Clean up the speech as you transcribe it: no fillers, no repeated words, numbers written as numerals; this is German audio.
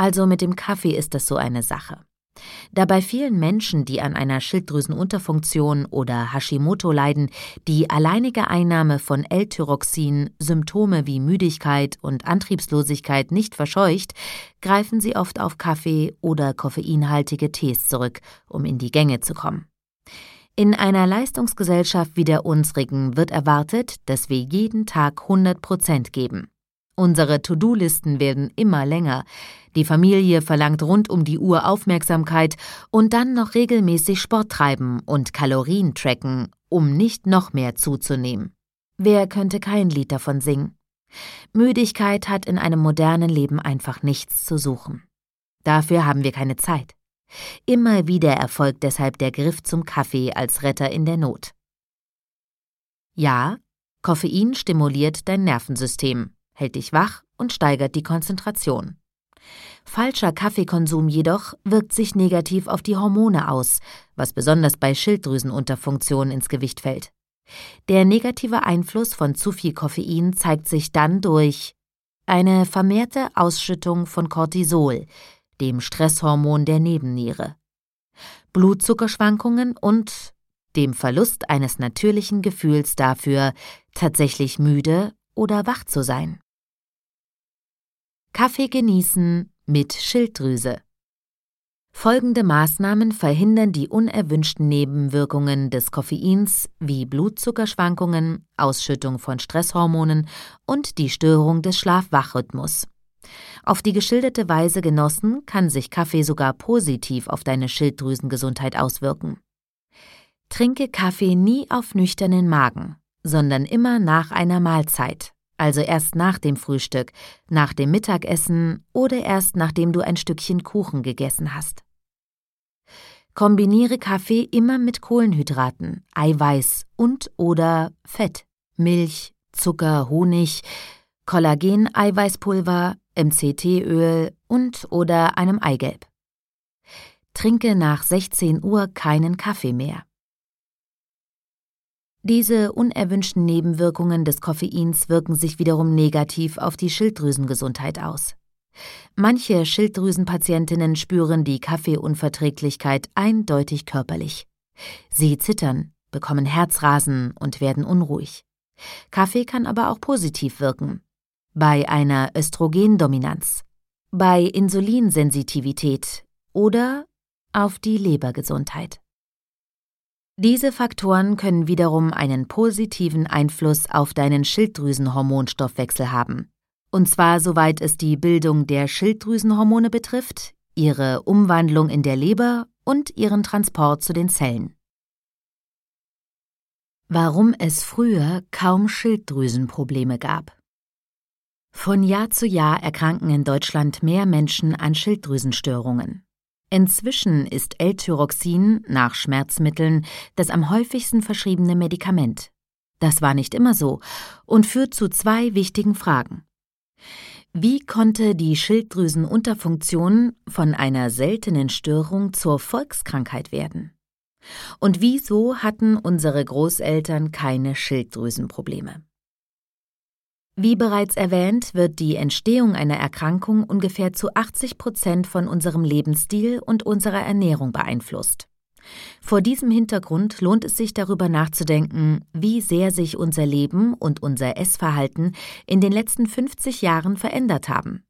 Also mit dem Kaffee ist das so eine Sache. Da bei vielen Menschen, die an einer Schilddrüsenunterfunktion oder Hashimoto leiden, die alleinige Einnahme von L-Tyroxin Symptome wie Müdigkeit und Antriebslosigkeit nicht verscheucht, greifen sie oft auf Kaffee oder koffeinhaltige Tees zurück, um in die Gänge zu kommen. In einer Leistungsgesellschaft wie der unsrigen wird erwartet, dass wir jeden Tag 100% geben. Unsere To-Do-Listen werden immer länger, die Familie verlangt rund um die Uhr Aufmerksamkeit und dann noch regelmäßig Sport treiben und Kalorien tracken, um nicht noch mehr zuzunehmen. Wer könnte kein Lied davon singen? Müdigkeit hat in einem modernen Leben einfach nichts zu suchen. Dafür haben wir keine Zeit. Immer wieder erfolgt deshalb der Griff zum Kaffee als Retter in der Not. Ja, Koffein stimuliert dein Nervensystem, hält dich wach und steigert die Konzentration. Falscher Kaffeekonsum jedoch wirkt sich negativ auf die Hormone aus, was besonders bei Schilddrüsenunterfunktion ins Gewicht fällt. Der negative Einfluss von zu viel Koffein zeigt sich dann durch eine vermehrte Ausschüttung von Cortisol, dem Stresshormon der Nebenniere, Blutzuckerschwankungen und dem Verlust eines natürlichen Gefühls dafür, tatsächlich müde oder wach zu sein. Kaffee genießen mit Schilddrüse. Folgende Maßnahmen verhindern die unerwünschten Nebenwirkungen des Koffeins wie Blutzuckerschwankungen, Ausschüttung von Stresshormonen und die Störung des Schlaf-Wach-Rhythmus. Auf die geschilderte Weise genossen kann sich Kaffee sogar positiv auf deine Schilddrüsengesundheit auswirken. Trinke Kaffee nie auf nüchternen Magen, sondern immer nach einer Mahlzeit. Also erst nach dem Frühstück, nach dem Mittagessen oder erst nachdem du ein Stückchen Kuchen gegessen hast. Kombiniere Kaffee immer mit Kohlenhydraten, Eiweiß und/oder Fett, Milch, Zucker, Honig, Kollagen-Eiweißpulver, MCT-Öl und/oder einem Eigelb. Trinke nach 16 Uhr keinen Kaffee mehr. Diese unerwünschten Nebenwirkungen des Koffeins wirken sich wiederum negativ auf die Schilddrüsengesundheit aus. Manche Schilddrüsenpatientinnen spüren die Kaffeeunverträglichkeit eindeutig körperlich. Sie zittern, bekommen Herzrasen und werden unruhig. Kaffee kann aber auch positiv wirken. Bei einer Östrogendominanz, bei Insulinsensitivität oder auf die Lebergesundheit. Diese Faktoren können wiederum einen positiven Einfluss auf deinen Schilddrüsenhormonstoffwechsel haben. Und zwar soweit es die Bildung der Schilddrüsenhormone betrifft, ihre Umwandlung in der Leber und ihren Transport zu den Zellen. Warum es früher kaum Schilddrüsenprobleme gab. Von Jahr zu Jahr erkranken in Deutschland mehr Menschen an Schilddrüsenstörungen. Inzwischen ist L-Tyroxin nach Schmerzmitteln das am häufigsten verschriebene Medikament. Das war nicht immer so und führt zu 2 wichtigen Fragen. Wie konnte die Schilddrüsenunterfunktion von einer seltenen Störung zur Volkskrankheit werden? Und wieso hatten unsere Großeltern keine Schilddrüsenprobleme? Wie bereits erwähnt, wird die Entstehung einer Erkrankung ungefähr zu 80% von unserem Lebensstil und unserer Ernährung beeinflusst. Vor diesem Hintergrund lohnt es sich darüber nachzudenken, wie sehr sich unser Leben und unser Essverhalten in den letzten 50 Jahren verändert haben.